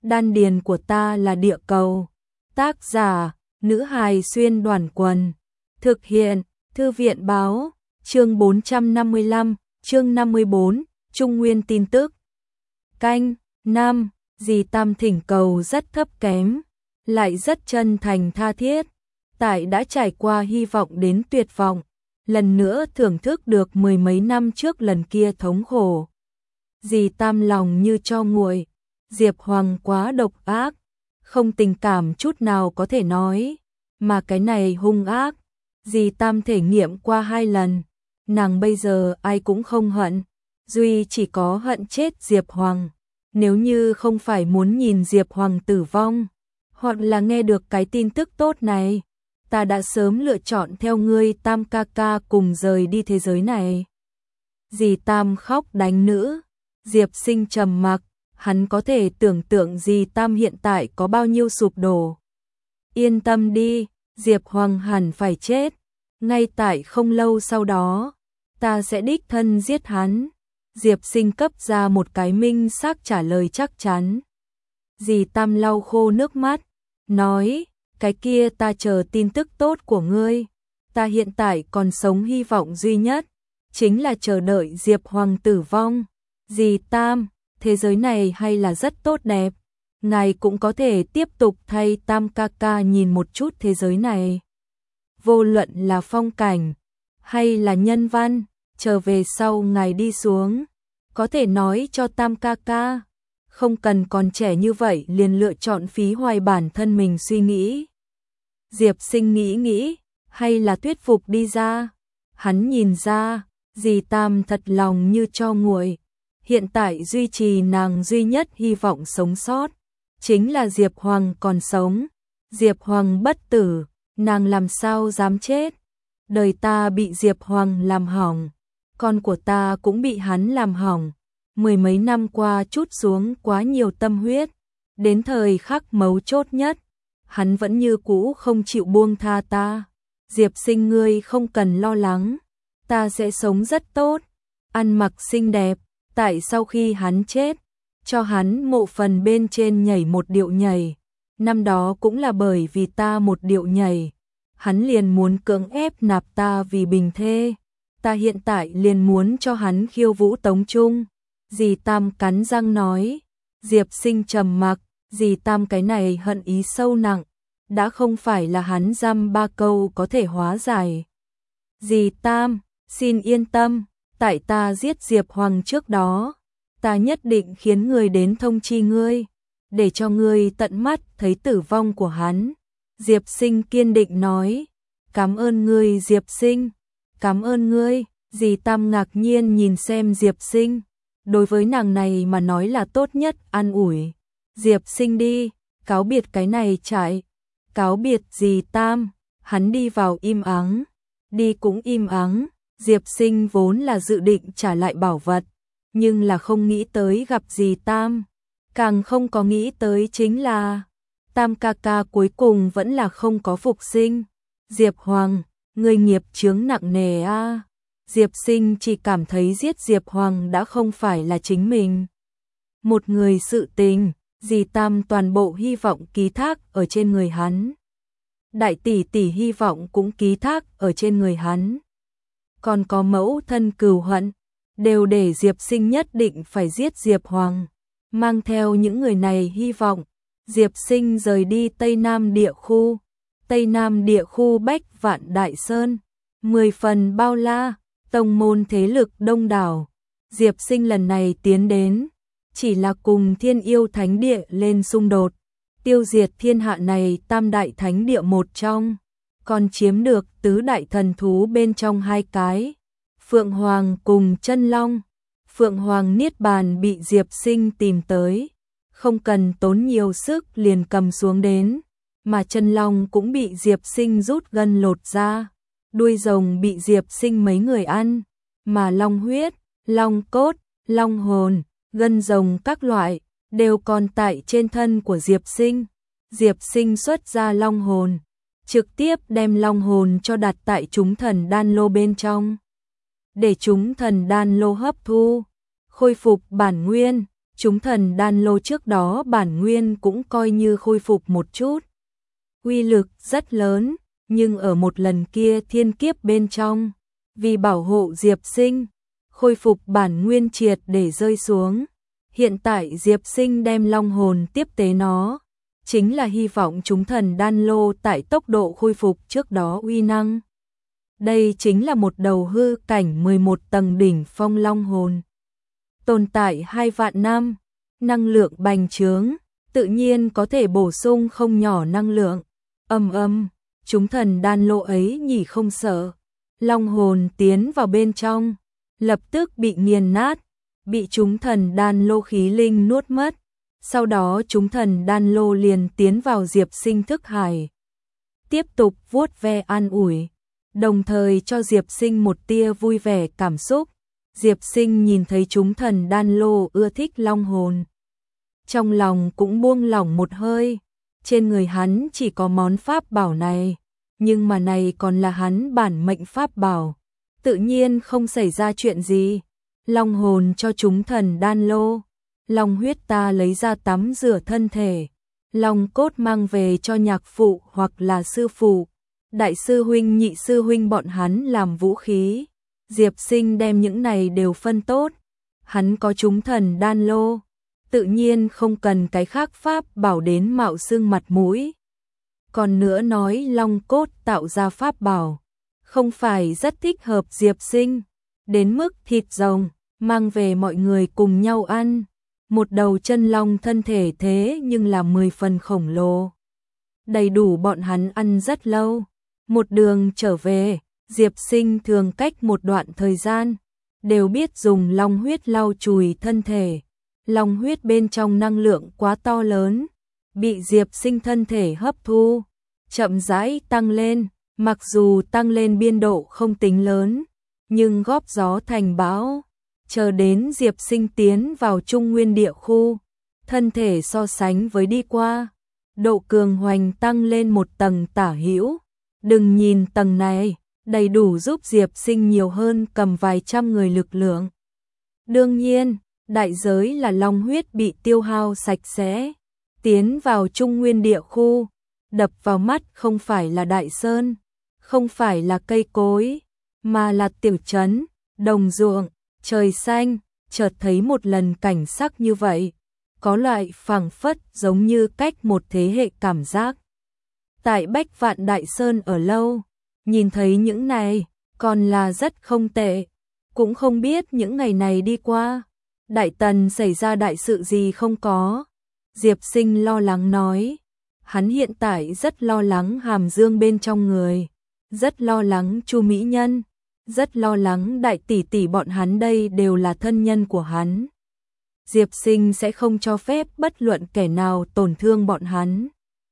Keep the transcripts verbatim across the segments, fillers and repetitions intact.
Đan điền của ta là địa cầu. Tác giả, nữ hài xuyên đoàn quần. Thực hiện, thư viện báo, chương bốn trăm năm mươi lăm, chương năm mươi bốn, Trung Nguyên tin tức. Canh, năm, dì Tam thỉnh cầu rất thấp kém, lại rất chân thành tha thiết. Tại đã trải qua hy vọng đến tuyệt vọng, lần nữa thưởng thức được mười mấy năm trước lần kia thống khổ. Dì Tam lòng như tro nguội, Diệp Hoàng quá độc ác, không tình cảm chút nào có thể nói, mà cái này hung ác. Dì Tam thể nghiệm qua hai lần, nàng bây giờ ai cũng không hận, duy chỉ có hận chết Diệp Hoàng. Nếu như không phải muốn nhìn Diệp Hoàng tử vong, hoặc là nghe được cái tin tức tốt này, ta đã sớm lựa chọn theo ngươi Tam ca ca cùng rời đi thế giới này. Dì Tam khóc đánh nữ, Diệp Sinh trầm mặc, hắn có thể tưởng tượng dì Tam hiện tại có bao nhiêu sụp đổ. Yên tâm đi, Diệp Hoàng hẳn phải chết, ngay tại không lâu sau đó, ta sẽ đích thân giết hắn. Diệp Sinh cấp ra một cái minh xác trả lời chắc chắn. Dì Tam lau khô nước mắt, nói, cái kia ta chờ tin tức tốt của ngươi. Ta hiện tại còn sống hy vọng duy nhất, chính là chờ đợi Diệp Hoàng tử vong. Dì Tam, thế giới này hay là rất tốt đẹp, ngài cũng có thể tiếp tục thay Tam ca ca nhìn một chút thế giới này. Vô luận là phong cảnh, hay là nhân văn, trở về sau ngài đi xuống, có thể nói cho Tam ca ca, không cần còn trẻ như vậy liền lựa chọn phí hoài bản thân mình suy nghĩ. Diệp Sinh nghĩ nghĩ, hay là thuyết phục đi ra. Hắn nhìn ra, dì Tam thật lòng như tro nguội. Hiện tại duy trì nàng duy nhất hy vọng sống sót, chính là Diệp Hoàng còn sống. Diệp Hoàng bất tử, nàng làm sao dám chết. Đời ta bị Diệp Hoàng làm hỏng, con của ta cũng bị hắn làm hỏng. Mười mấy năm qua trút xuống quá nhiều tâm huyết, đến thời khắc mấu chốt nhất, hắn vẫn như cũ không chịu buông tha ta. Diệp Sinh ngươi không cần lo lắng, ta sẽ sống rất tốt, ăn mặc xinh đẹp. Tại sau khi hắn chết, cho hắn mộ phần bên trên nhảy một điệu nhảy. Năm đó cũng là bởi vì ta một điệu nhảy, hắn liền muốn cưỡng ép nạp ta vì bình thê. Ta hiện tại liền muốn cho hắn khiêu vũ tống trung. Dì Tam cắn răng nói. Diệp Sinh trầm mặc, dì Tam cái này hận ý sâu nặng, đã không phải là hắn dăm ba câu có thể hóa giải. Dì Tam, xin yên tâm, tại ta giết Diệp Hoàng trước đó, ta nhất định khiến người đến thông chi ngươi, để cho ngươi tận mắt thấy tử vong của hắn. Diệp Sinh kiên định nói. Cảm ơn ngươi Diệp Sinh, cảm ơn ngươi. Dì Tam ngạc nhiên nhìn xem Diệp Sinh, đối với nàng này mà nói là tốt nhất an ủi. Diệp Sinh đi, cáo biệt cái này chạy, cáo biệt dì Tam. Hắn đi vào im ắng, đi cũng im ắng. Diệp Sinh vốn là dự định trả lại bảo vật, nhưng là không nghĩ tới gặp dì Tam, càng không có nghĩ tới chính là Tam ca ca cuối cùng vẫn là không có phục sinh. Diệp Hoàng, người nghiệp chướng nặng nề a. Diệp Sinh chỉ cảm thấy giết Diệp Hoàng đã không phải là chính mình một người sự tình, dì Tam toàn bộ hy vọng ký thác ở trên người hắn. Đại tỷ tỷ hy vọng cũng ký thác ở trên người hắn. Còn có mẫu thân cừu hận, đều để Diệp Sinh nhất định phải giết Diệp Hoàng. Mang theo những người này hy vọng, Diệp Sinh rời đi Tây Nam địa khu. Tây Nam địa khu Bách Vạn Đại Sơn, mười phần bao la, tông môn thế lực đông đảo. Diệp Sinh lần này tiến đến, chỉ là cùng Thiên Yêu Thánh Địa lên xung đột, tiêu diệt thiên hạ này tam đại thánh địa một trong. Còn chiếm được tứ đại thần thú bên trong hai cái, Phượng Hoàng cùng Chân Long. Phượng Hoàng Niết Bàn bị Diệp Sinh tìm tới, không cần tốn nhiều sức liền cầm xuống đến, mà Chân Long cũng bị Diệp Sinh rút gân lột ra. Đuôi rồng bị Diệp Sinh mấy người ăn, mà long huyết, long cốt, long hồn, gân rồng các loại đều còn tại trên thân của Diệp Sinh. Diệp Sinh xuất ra long hồn, trực tiếp đem long hồn cho đặt tại chúng thần đan lô bên trong, để chúng thần đan lô hấp thu, khôi phục bản nguyên. chúng thần đan lô trước đó bản nguyên cũng coi như khôi phục một chút. Uy lực rất lớn, nhưng ở một lần kia thiên kiếp bên trong, vì bảo hộ Diệp Sinh, khôi phục bản nguyên triệt để rơi xuống. Hiện tại Diệp Sinh đem long hồn tiếp tế nó, chính là hy vọng chúng thần đan lô tại tốc độ khôi phục trước đó uy năng. Đây chính là một đầu hư cảnh mười một tầng đỉnh phong long hồn. Tồn tại hai vạn năm, năng lượng bành trướng, tự nhiên có thể bổ sung không nhỏ năng lượng. Âm âm, chúng thần đan lô ấy nhỉ không sợ. Long hồn tiến vào bên trong, lập tức bị nghiền nát, bị chúng thần đan lô khí linh nuốt mất. Sau đó chúng thần đan lô liền tiến vào Diệp Sinh thức hải, tiếp tục vuốt ve an ủi, đồng thời cho Diệp Sinh một tia vui vẻ cảm xúc. Diệp Sinh nhìn thấy chúng thần đan lô ưa thích long hồn, trong lòng cũng buông lỏng một hơi. Trên người hắn chỉ có món pháp bảo này, nhưng mà này còn là hắn bản mệnh pháp bảo, tự nhiên không xảy ra chuyện gì. Long hồn cho chúng thần đan lô, long huyết ta lấy ra tắm rửa thân thể, long cốt mang về cho nhạc phụ hoặc là sư phụ, đại sư huynh nhị sư huynh bọn hắn làm vũ khí. Diệp Sinh đem những này đều phân tốt, hắn có chúng thần đan lô, tự nhiên không cần cái khác pháp bảo đến mạo xương mặt mũi. Còn nữa nói long cốt tạo ra pháp bảo, không phải rất thích hợp Diệp Sinh, đến mức thịt rồng, mang về mọi người cùng nhau ăn. Một đầu chân long thân thể thế nhưng là mười phần khổng lồ, đầy đủ bọn hắn ăn rất lâu. Một đường trở về, Diệp Sinh thường cách một đoạn thời gian, đều biết dùng long huyết lau chùi thân thể. Long huyết bên trong năng lượng quá to lớn, bị Diệp Sinh thân thể hấp thu, chậm rãi tăng lên, mặc dù tăng lên biên độ không tính lớn, nhưng góp gió thành bão. Chờ đến Diệp Sinh tiến vào Trung Nguyên địa khu, thân thể so sánh với đi qua, độ cường hoành tăng lên một tầng tả hữu. Đừng nhìn tầng này, đầy đủ giúp Diệp Sinh nhiều hơn cầm vài trăm người lực lượng. Đương nhiên, đại giới là long huyết bị tiêu hao sạch sẽ. Tiến vào Trung Nguyên địa khu, đập vào mắt không phải là đại sơn, không phải là cây cối, mà là tiểu trấn, đồng ruộng, trời xanh. Chợt thấy một lần cảnh sắc như vậy, có loại phảng phất giống như cách một thế hệ cảm giác. Tại Bách Vạn Đại Sơn ở lâu, nhìn thấy những này, còn là rất không tệ. Cũng không biết những ngày này đi qua, Đại Tần xảy ra đại sự gì không có. Diệp Sinh lo lắng nói, hắn hiện tại rất lo lắng Hàm Dương bên trong người, rất lo lắng Chu Mỹ Nhân, rất lo lắng đại tỷ tỷ bọn hắn, đây đều là thân nhân của hắn. Diệp Sinh sẽ không cho phép bất luận kẻ nào tổn thương bọn hắn.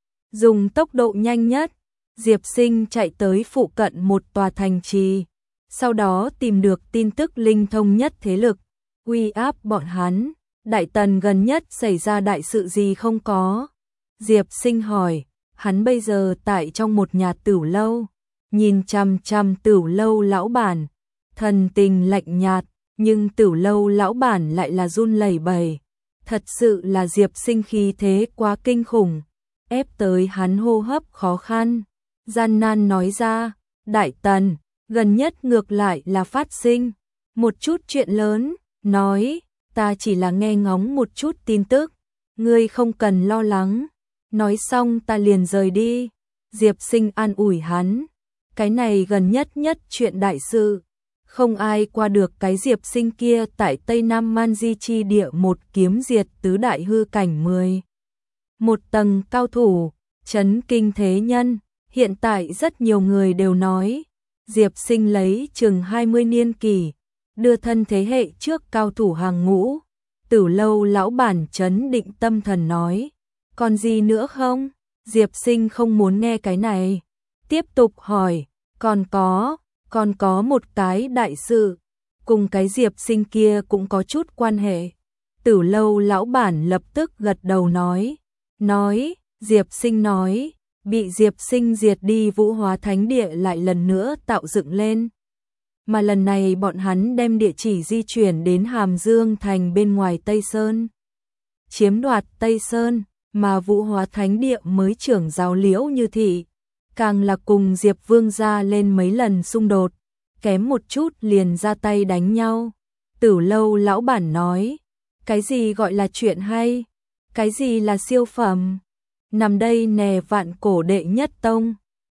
Dùng tốc độ nhanh nhất, Diệp Sinh chạy tới phụ cận một tòa thành trì, sau đó tìm được tin tức linh thông nhất thế lực, uy áp bọn hắn. Đại Tần gần nhất xảy ra đại sự gì không có? Diệp Sinh hỏi. Hắn bây giờ tại trong một nhà tửu lâu, nhìn chằm chằm tửu lâu lão bản, thần tình lạnh nhạt, nhưng tửu lâu lão bản lại là run lẩy bẩy. Thật sự là Diệp Sinh khí thế quá kinh khủng, ép tới hắn hô hấp khó khăn, gian nan nói ra, Đại Tần, gần nhất ngược lại là phát sinh một chút chuyện lớn, nói, ta chỉ là nghe ngóng một chút tin tức, ngươi không cần lo lắng. Nói xong ta liền rời đi. Diệp Sinh an ủi hắn, cái này gần nhất nhất chuyện đại sự, không ai qua được cái Diệp Sinh kia tại Tây Nam Man Di chi địa một kiếm diệt tứ đại hư cảnh mười một tầng cao thủ, chấn kinh thế nhân. Hiện tại rất nhiều người đều nói, Diệp Sinh lấy chừng hai mươi niên kỷ, đưa thân thế hệ trước cao thủ hàng ngũ. Tửu lâu lão bản chấn định tâm thần nói, còn gì nữa không? Diệp Sinh không muốn nghe cái này, tiếp tục hỏi, còn có, còn có một cái đại sự, cùng cái Diệp Sinh kia cũng có chút quan hệ. Tửu lâu lão bản lập tức gật đầu nói, nói, Diệp Sinh nói, bị Diệp Sinh diệt đi Vũ Hóa Thánh Địa lại lần nữa tạo dựng lên. Mà lần này bọn hắn đem địa chỉ di chuyển đến Hàm Dương thành bên ngoài Tây Sơn. chiếm đoạt Tây Sơn, mà Vũ Hóa Thánh Địa mới trưởng giáo Liễu Như Thị, càng là cùng Diệp Vương gia lên mấy lần xung đột, kém một chút liền ra tay đánh nhau. Tử Lâu lão bản nói, cái gì gọi là chuyện hay, cái gì là siêu phẩm, nằm đây nè vạn cổ đệ nhất tông.